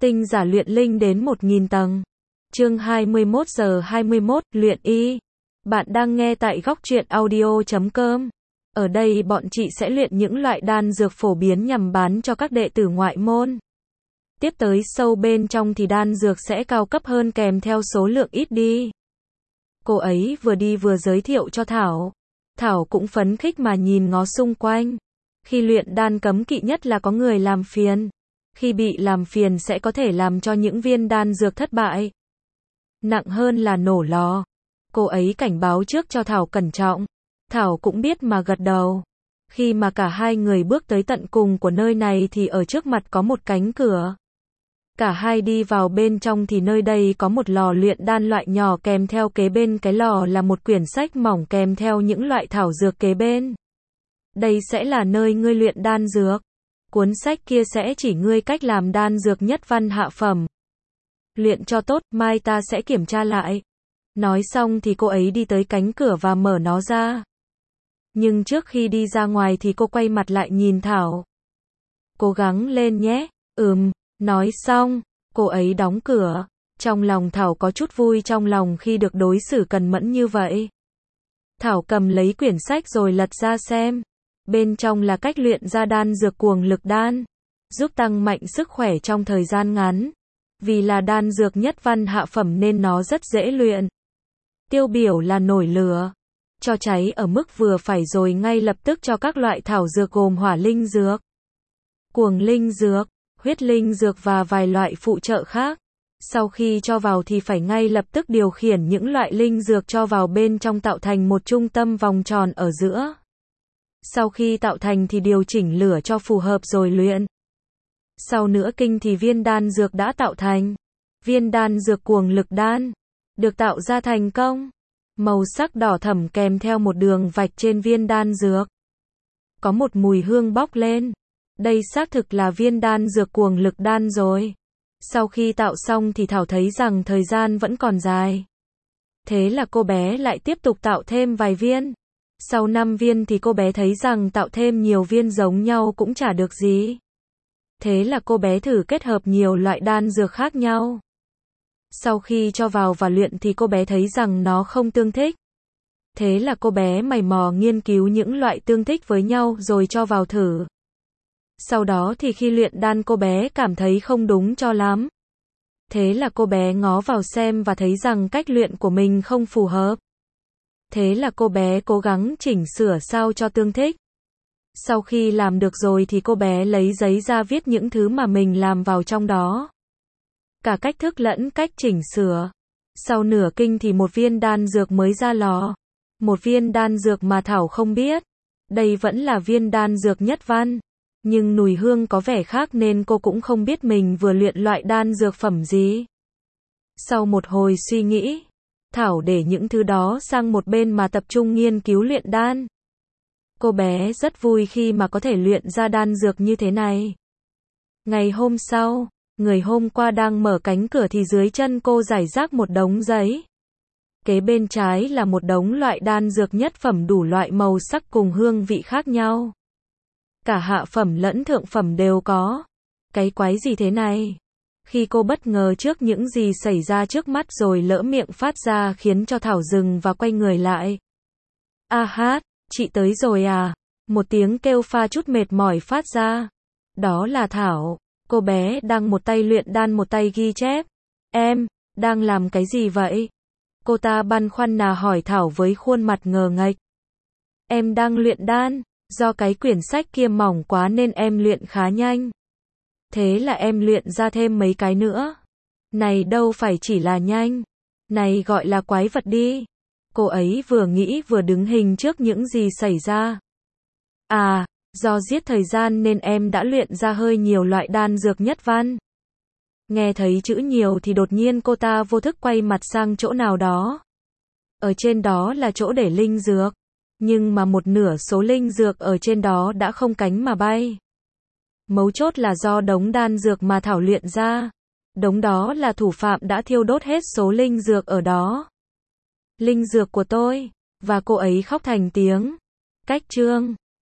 Tinh giả luyện linh đến 1000 tầng. Chương 21 giờ 21, luyện y. Bạn đang nghe tại góc truyện audio.com. Ở đây bọn chị sẽ luyện những loại đan dược phổ biến nhằm bán cho các đệ tử ngoại môn. Tiếp tới sâu bên trong thì đan dược sẽ cao cấp hơn kèm theo số lượng ít đi. Cô ấy vừa đi vừa giới thiệu cho Thảo. Thảo cũng phấn khích mà nhìn ngó xung quanh. Khi luyện đan cấm kỵ nhất là có người làm phiền. Khi bị làm phiền sẽ có thể làm cho những viên đan dược thất bại. Nặng hơn là nổ lò. Cô ấy cảnh báo trước cho Thảo cẩn trọng. Thảo cũng biết mà gật đầu. Khi mà cả hai người bước tới tận cùng của nơi này thì ở trước mặt có một cánh cửa. Cả hai đi vào bên trong thì nơi đây có một lò luyện đan loại nhỏ kèm theo kế bên cái lò là một quyển sách mỏng kèm theo những loại thảo dược kế bên. Đây sẽ là nơi ngươi luyện đan dược. Cuốn sách kia sẽ chỉ ngươi cách làm đan dược nhất văn hạ phẩm. Luyện cho tốt, mai ta sẽ kiểm tra lại. Nói xong thì cô ấy đi tới cánh cửa và mở nó ra. Nhưng trước khi đi ra ngoài thì cô quay mặt lại nhìn Thảo. Cố gắng lên nhé. Nói xong, cô ấy đóng cửa. Trong lòng Thảo có chút vui trong lòng khi được đối xử cần mẫn như vậy. Thảo cầm lấy quyển sách rồi lật ra xem. Bên trong là cách luyện ra đan dược cuồng lực đan, giúp tăng mạnh sức khỏe trong thời gian ngắn. Vì là đan dược nhất văn hạ phẩm nên nó rất dễ luyện. Tiêu biểu là nổi lửa, cho cháy ở mức vừa phải rồi ngay lập tức cho các loại thảo dược gồm hỏa linh dược, cuồng linh dược, huyết linh dược và vài loại phụ trợ khác. Sau khi cho vào thì phải ngay lập tức điều khiển những loại linh dược cho vào bên trong tạo thành một trung tâm vòng tròn ở giữa. Sau khi tạo thành thì điều chỉnh lửa cho phù hợp rồi luyện. Sau nửa kinh thì viên đan dược đã tạo thành. Viên đan dược cuồng lực đan được tạo ra thành công. Màu sắc đỏ thẫm kèm theo một đường vạch trên viên đan dược. Có một mùi hương bốc lên. Đây xác thực là viên đan dược cuồng lực đan rồi. Sau khi tạo xong thì Thảo thấy rằng thời gian vẫn còn dài. Thế là cô bé lại tiếp tục tạo thêm vài viên. Sau 5 viên thì cô bé thấy rằng tạo thêm nhiều viên giống nhau cũng chả được gì. Thế là cô bé thử kết hợp nhiều loại đan dược khác nhau. Sau khi cho vào và luyện thì cô bé thấy rằng nó không tương thích. Thế là cô bé mày mò nghiên cứu những loại tương thích với nhau rồi cho vào thử. Sau đó thì khi luyện đan cô bé cảm thấy không đúng cho lắm. Thế là cô bé ngó vào xem và thấy rằng cách luyện của mình không phù hợp. Thế là cô bé cố gắng chỉnh sửa sao cho tương thích. Sau khi làm được rồi thì cô bé lấy giấy ra viết những thứ mà mình làm vào trong đó. Cả cách thức lẫn cách chỉnh sửa. Sau nửa kinh thì một viên đan dược mới ra lò. Một viên đan dược mà Thảo không biết. Đây vẫn là viên đan dược nhất văn. Nhưng mùi hương có vẻ khác nên cô cũng không biết mình vừa luyện loại đan dược phẩm gì. Sau một hồi suy nghĩ, Thảo để những thứ đó sang một bên mà tập trung nghiên cứu luyện đan. Cô bé rất vui khi mà có thể luyện ra đan dược như thế này. Ngày hôm sau, người hôm qua đang mở cánh cửa thì dưới chân cô rải rác một đống giấy. Kế bên trái là một đống loại đan dược nhất phẩm đủ loại màu sắc cùng hương vị khác nhau. Cả hạ phẩm lẫn thượng phẩm đều có. Cái quái gì thế này? Khi cô bất ngờ trước những gì xảy ra trước mắt rồi lỡ miệng phát ra khiến cho Thảo dừng và quay người lại. A hát, chị tới rồi à? Một tiếng kêu pha chút mệt mỏi phát ra. Đó là Thảo. Cô bé đang một tay luyện đan một tay ghi chép. Em, đang làm cái gì vậy? Cô ta băn khoăn hỏi Thảo với khuôn mặt ngờ nghệch. Em đang luyện đan, do cái quyển sách kia mỏng quá nên em luyện khá nhanh. Thế là em luyện ra thêm mấy cái nữa. Này đâu phải chỉ là nhanh. Này gọi là quái vật đi. Cô ấy vừa nghĩ vừa đứng hình trước những gì xảy ra. À, do giết thời gian nên em đã luyện ra hơi nhiều loại đan dược nhất văn. Nghe thấy chữ nhiều thì đột nhiên cô ta vô thức quay mặt sang chỗ nào đó. Ở trên đó là chỗ để linh dược. Nhưng mà một nửa số linh dược ở trên đó đã không cánh mà bay. Mấu chốt là do đống đan dược mà Thảo luyện ra. Đống đó là thủ phạm đã thiêu đốt hết số linh dược ở đó. Linh dược của tôi. Và cô ấy khóc thành tiếng. Cách chương